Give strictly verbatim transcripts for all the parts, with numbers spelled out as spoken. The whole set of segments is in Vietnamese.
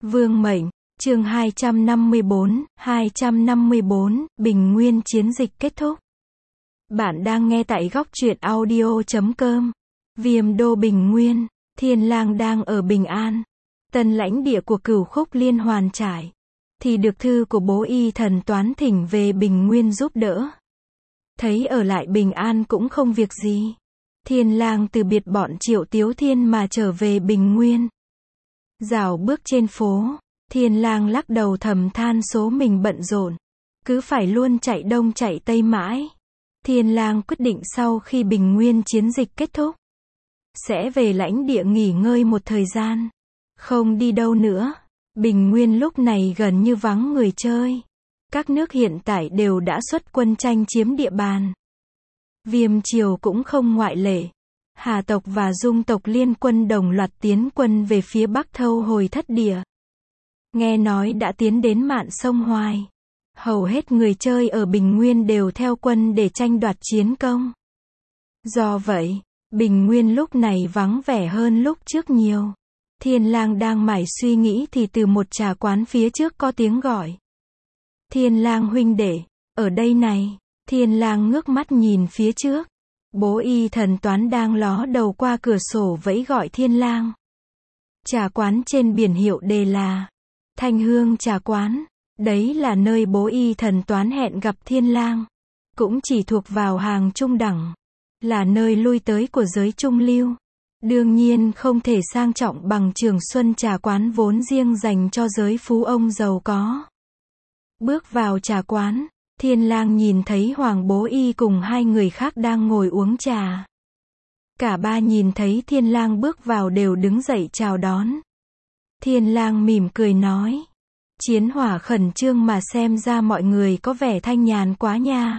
Vương mệnh, chương hai trăm năm mươi bốn, hai trăm năm mươi bốn, Bình Nguyên chiến dịch kết thúc. Bạn đang nghe tại góc truyện audio chấm com. Viêm đô Bình Nguyên, Thiên Lang đang ở Bình An. Tân lãnh địa của Cửu Khúc Liên hoàn trải. Thì được thư của bố y thần toán thỉnh về Bình Nguyên giúp đỡ. Thấy ở lại Bình An cũng không việc gì. Thiên Lang từ biệt bọn Triệu Tiếu Thiên mà trở về Bình Nguyên. Dạo bước trên phố, Thiên Lang lắc đầu thầm than số mình bận rộn. Cứ phải luôn chạy đông chạy tây mãi. Thiên Lang quyết định sau khi Bình Nguyên chiến dịch kết thúc, sẽ về lãnh địa nghỉ ngơi một thời gian. Không đi đâu nữa. Bình Nguyên lúc này gần như vắng người chơi. Các nước hiện tại đều đã xuất quân tranh chiếm địa bàn. Viêm triều cũng không ngoại lệ. Hà tộc và Dung tộc liên quân đồng loạt tiến quân về phía Bắc thâu hồi thất địa. Nghe nói đã tiến đến mạn sông Hoài. Hầu hết người chơi ở Bình Nguyên đều theo quân để tranh đoạt chiến công. Do vậy, Bình Nguyên lúc này vắng vẻ hơn lúc trước nhiều. Thiên Lang đang mải suy nghĩ thì từ một trà quán phía trước có tiếng gọi. Thiên Lang huynh đệ, ở đây này. Thiên Lang ngước mắt nhìn phía trước. Bố y thần toán đang ló đầu qua cửa sổ vẫy gọi Thiên Lang. Trà quán trên biển hiệu đề là Thanh Hương trà quán. Đấy là nơi bố y thần toán hẹn gặp Thiên Lang. Cũng chỉ thuộc vào hàng trung đẳng. Là nơi lui tới của giới trung lưu. Đương nhiên không thể sang trọng bằng Trường Xuân trà quán vốn riêng dành cho giới phú ông giàu có. Bước vào trà quán, Thiên Lang nhìn thấy Hoàng Bố Y cùng hai người khác đang ngồi uống trà. Cả ba nhìn thấy Thiên Lang bước vào đều đứng dậy chào đón. Thiên Lang mỉm cười nói. Chiến hỏa khẩn trương mà xem ra mọi người có vẻ thanh nhàn quá nha.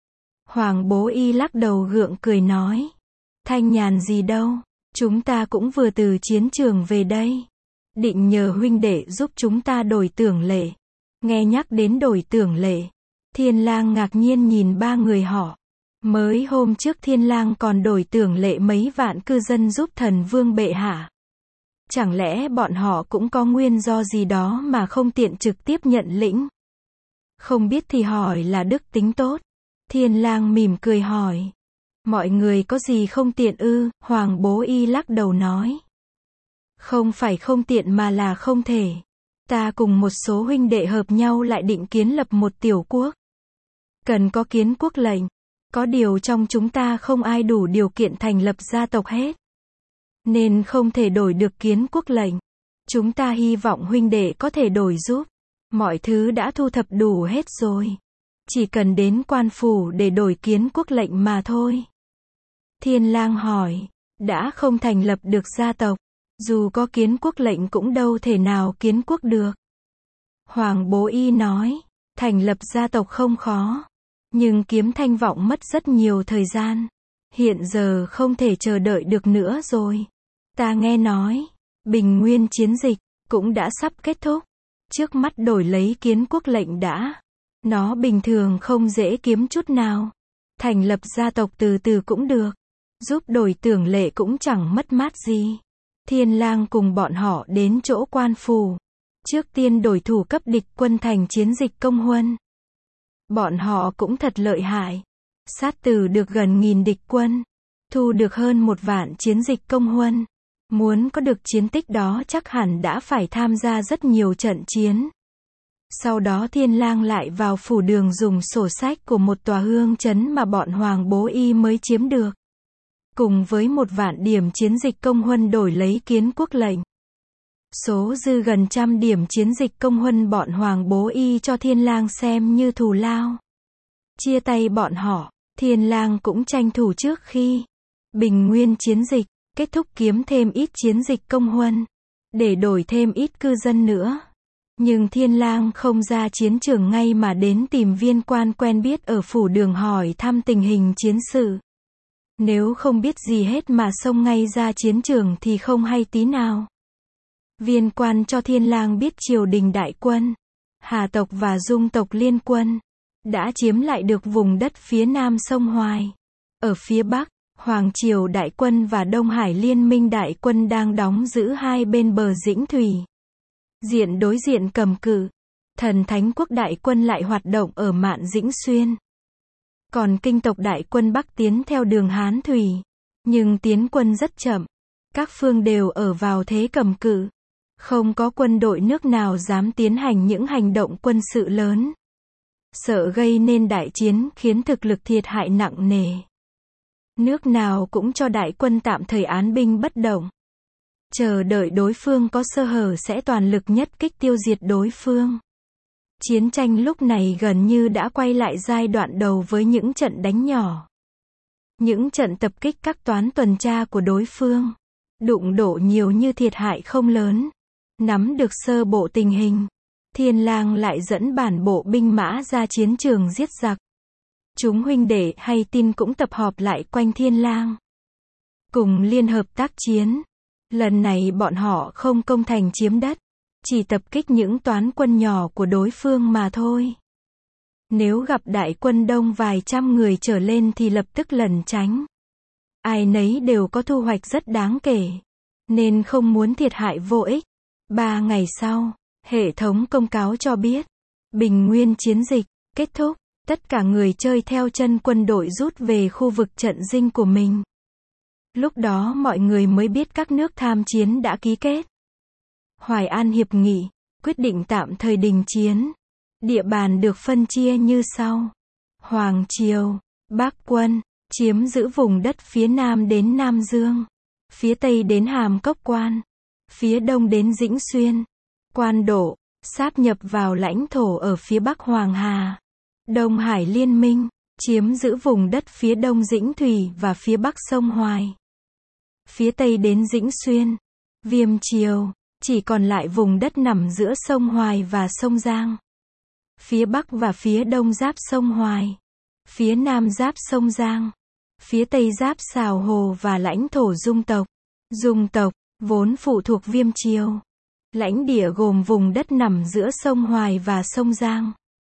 Hoàng Bố Y lắc đầu gượng cười nói. Thanh nhàn gì đâu, chúng ta cũng vừa từ chiến trường về đây. Định nhờ huynh đệ giúp chúng ta đổi tưởng lệ. Nghe nhắc đến đổi tưởng lệ, Thiên Lang ngạc nhiên nhìn ba người họ. Mới hôm trước Thiên Lang còn đổi tưởng lệ mấy vạn cư dân giúp thần vương bệ hạ. Chẳng lẽ bọn họ cũng có nguyên do gì đó mà không tiện trực tiếp nhận lĩnh? Không biết thì hỏi là đức tính tốt. Thiên Lang mỉm cười hỏi. Mọi người có gì không tiện ư? Hoàng Bố Y lắc đầu nói. Không phải không tiện mà là không thể. Ta cùng một số huynh đệ hợp nhau lại định kiến lập một tiểu quốc. Cần có kiến quốc lệnh. Có điều trong chúng ta không ai đủ điều kiện thành lập gia tộc hết. Nên không thể đổi được kiến quốc lệnh. Chúng ta hy vọng huynh đệ có thể đổi giúp. Mọi thứ đã thu thập đủ hết rồi. Chỉ cần đến quan phủ để đổi kiến quốc lệnh mà thôi. Thiên Lang hỏi. Đã không thành lập được gia tộc. Dù có kiến quốc lệnh cũng đâu thể nào kiến quốc được. Hoàng Bố Y nói. Thành lập gia tộc không khó. Nhưng kiếm thanh vọng mất rất nhiều thời gian. Hiện giờ không thể chờ đợi được nữa rồi. Ta nghe nói, Bình Nguyên chiến dịch cũng đã sắp kết thúc. Trước mắt đổi lấy kiến quốc lệnh đã. Nó bình thường không dễ kiếm chút nào. Thành lập gia tộc từ từ cũng được. Giúp đổi tưởng lệ cũng chẳng mất mát gì. Thiên Lang cùng bọn họ đến chỗ quan phủ. Trước tiên đổi thủ cấp địch quân thành chiến dịch công huân. Bọn họ cũng thật lợi hại. Sát tử được gần nghìn địch quân. Thu được hơn một vạn chiến dịch công huân. Muốn có được chiến tích đó chắc hẳn đã phải tham gia rất nhiều trận chiến. Sau đó Thiên Lang lại vào phủ đường dùng sổ sách của một tòa hương trấn mà bọn Hoàng Bố Y mới chiếm được. Cùng với một vạn điểm chiến dịch công huân đổi lấy kiến quốc lệnh. Số dư gần trăm điểm chiến dịch công huân bọn Hoàng Bố Y cho Thiên Lang xem như thù lao. Chia tay bọn họ, Thiên Lang cũng tranh thủ trước khi Bình Nguyên chiến dịch kết thúc kiếm thêm ít chiến dịch công huân, để đổi thêm ít cư dân nữa. Nhưng Thiên Lang không ra chiến trường ngay mà đến tìm viên quan quen biết ở phủ đường hỏi thăm tình hình chiến sự. Nếu không biết gì hết mà xông ngay ra chiến trường thì không hay tí nào. Viên quan cho Thiên Lang biết triều đình đại quân, Hà tộc và Dung tộc liên quân, đã chiếm lại được vùng đất phía nam sông Hoài. Ở phía bắc, Hoàng triều đại quân và Đông Hải liên minh đại quân đang đóng giữ hai bên bờ Dĩnh Thủy. Diện đối diện cầm cự, thần thánh quốc đại quân lại hoạt động ở Mạn Dĩnh Xuyên. Còn kinh tộc đại quân Bắc tiến theo đường Hán Thủy. Nhưng tiến quân rất chậm. Các phương đều ở vào thế cầm cự. Không có quân đội nước nào dám tiến hành những hành động quân sự lớn. Sợ gây nên đại chiến khiến thực lực thiệt hại nặng nề. Nước nào cũng cho đại quân tạm thời án binh bất động. Chờ đợi đối phương có sơ hở sẽ toàn lực nhất kích tiêu diệt đối phương. Chiến tranh lúc này gần như đã quay lại giai đoạn đầu với những trận đánh nhỏ. Những trận tập kích các toán tuần tra của đối phương. Đụng độ nhiều như thiệt hại không lớn. Nắm được sơ bộ tình hình. Thiên Lang lại dẫn bản bộ binh mã ra chiến trường giết giặc. Chúng huynh đệ hay tin cũng tập họp lại quanh Thiên Lang. Cùng liên hợp tác chiến. Lần này bọn họ không công thành chiếm đất. Chỉ tập kích những toán quân nhỏ của đối phương mà thôi. Nếu gặp đại quân đông vài trăm người trở lên thì lập tức lẩn tránh. Ai nấy đều có thu hoạch rất đáng kể. Nên không muốn thiệt hại vô ích. Ba ngày sau, hệ thống công cáo cho biết. Bình Nguyên chiến dịch kết thúc. Tất cả người chơi theo chân quân đội rút về khu vực trận dinh của mình. Lúc đó mọi người mới biết các nước tham chiến đã ký kết Hoài An Hiệp nghị, quyết định tạm thời đình chiến. Địa bàn được phân chia như sau. Hoàng Triều, Bắc quân, chiếm giữ vùng đất phía Nam đến Nam Dương. Phía Tây đến Hàm Cốc Quan. Phía Đông đến Dĩnh Xuyên. Quan Độ, sáp nhập vào lãnh thổ ở phía Bắc Hoàng Hà. Đông Hải Liên minh, chiếm giữ vùng đất phía Đông Dĩnh Thủy và phía Bắc sông Hoài. Phía Tây đến Dĩnh Xuyên. Viêm Triều, chỉ còn lại vùng đất nằm giữa sông Hoài và sông Giang. Phía Bắc và phía Đông giáp sông Hoài. Phía Nam giáp sông Giang. Phía Tây giáp Sào Hồ và lãnh thổ Dung tộc. Dung tộc, vốn phụ thuộc Viêm Triều. Lãnh địa gồm vùng đất nằm giữa sông Hoài và sông Giang.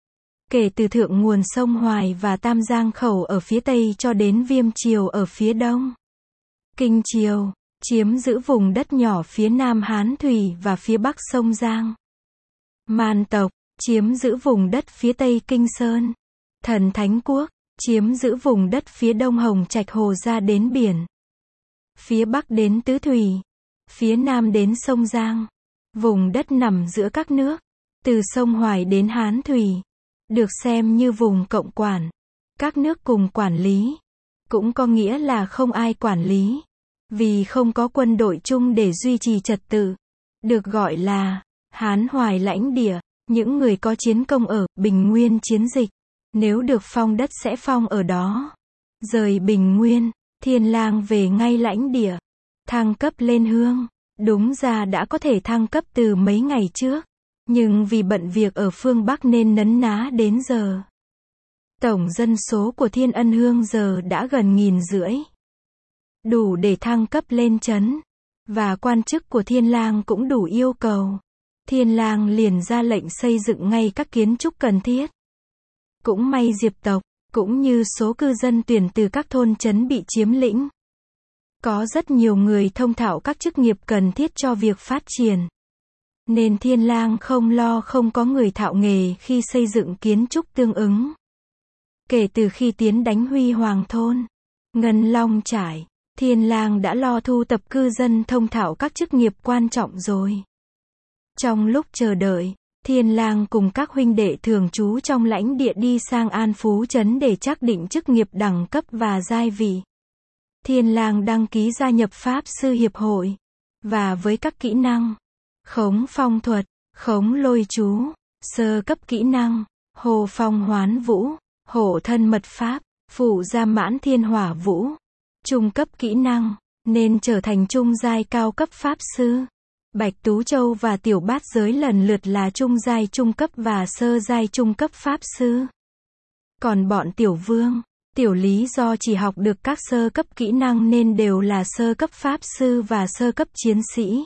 Kể từ thượng nguồn sông Hoài và Tam Giang Khẩu ở phía Tây cho đến Viêm Triều ở phía Đông. Kinh Triều, chiếm giữ vùng đất nhỏ phía Nam Hán Thủy và phía Bắc sông Giang. Man tộc, chiếm giữ vùng đất phía Tây Kinh Sơn. Thần Thánh Quốc, chiếm giữ vùng đất phía Đông Hồng Trạch Hồ ra đến biển. Phía Bắc đến Tứ Thủy. Phía Nam đến sông Giang. Vùng đất nằm giữa các nước. Từ sông Hoài đến Hán Thủy. Được xem như vùng cộng quản. Các nước cùng quản lý. Cũng có nghĩa là không ai quản lý. Vì không có quân đội chung để duy trì trật tự. Được gọi là Hán Hoài lãnh địa. Những người có chiến công ở Bình Nguyên chiến dịch. Nếu được phong đất sẽ phong ở đó. Rời Bình Nguyên, Thiên Lang về ngay lãnh địa. Thăng cấp lên hương. Đúng ra đã có thể thăng cấp từ mấy ngày trước. Nhưng vì bận việc ở phương Bắc nên nấn ná đến giờ. Tổng dân số của Thiên Ân Hương giờ đã gần nghìn rưỡi. Đủ để thăng cấp lên trấn. Và quan chức của Thiên Lang cũng đủ yêu cầu. Thiên Lang liền ra lệnh xây dựng ngay các kiến trúc cần thiết. Cũng may Diệp tộc, cũng như số cư dân tuyển từ các thôn trấn bị chiếm lĩnh. Có rất nhiều người thông thạo các chức nghiệp cần thiết cho việc phát triển. Nên Thiên Lang không lo không có người thạo nghề khi xây dựng kiến trúc tương ứng. Kể từ khi tiến đánh Huy Hoàng thôn, Ngân Long Trải, Thiên Lang đã lo thu tập cư dân thông thạo các chức nghiệp quan trọng rồi. Trong lúc chờ đợi, Thiên Lang cùng các huynh đệ thường trú trong lãnh địa đi sang An Phú trấn để xác định chức nghiệp đẳng cấp và giai vị. Thiên Lang đăng ký gia nhập Pháp sư hiệp hội. Và với các kỹ năng khống phong thuật, khống lôi chú, sơ cấp kỹ năng, hồ phong hoán vũ, hộ thân mật pháp, phụ gia mãn thiên hỏa vũ, trung cấp kỹ năng, nên trở thành trung giai cao cấp Pháp sư. Bạch Tú Châu và Tiểu Bát Giới lần lượt là trung giai trung cấp và sơ giai trung cấp Pháp sư. Còn bọn Tiểu Vương, Tiểu Lý do chỉ học được các sơ cấp kỹ năng nên đều là sơ cấp Pháp sư và sơ cấp chiến sĩ.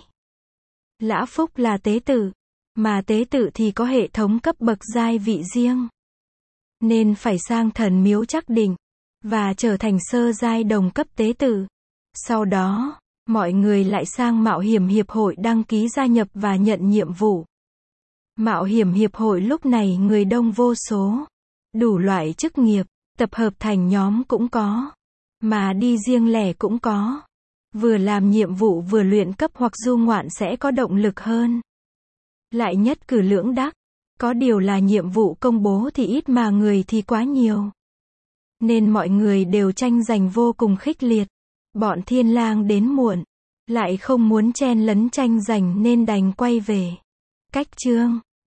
Lã Phúc là tế tự, mà tế tự thì có hệ thống cấp bậc giai vị riêng. Nên phải sang thần miếu Trắc Định, và trở thành sơ giai đồng cấp tế tự. Sau đó, mọi người lại sang Mạo hiểm hiệp hội đăng ký gia nhập và nhận nhiệm vụ. Mạo hiểm hiệp hội lúc này người đông vô số, đủ loại chức nghiệp, tập hợp thành nhóm cũng có, mà đi riêng lẻ cũng có. Vừa làm nhiệm vụ vừa luyện cấp hoặc du ngoạn sẽ có động lực hơn. Lại nhất cử lưỡng đắc. Có điều là nhiệm vụ công bố thì ít mà người thì quá nhiều. Nên mọi người đều tranh giành vô cùng khích liệt. Bọn Thiên Lang đến muộn, lại không muốn chen lấn tranh giành nên đành quay về. Cách chương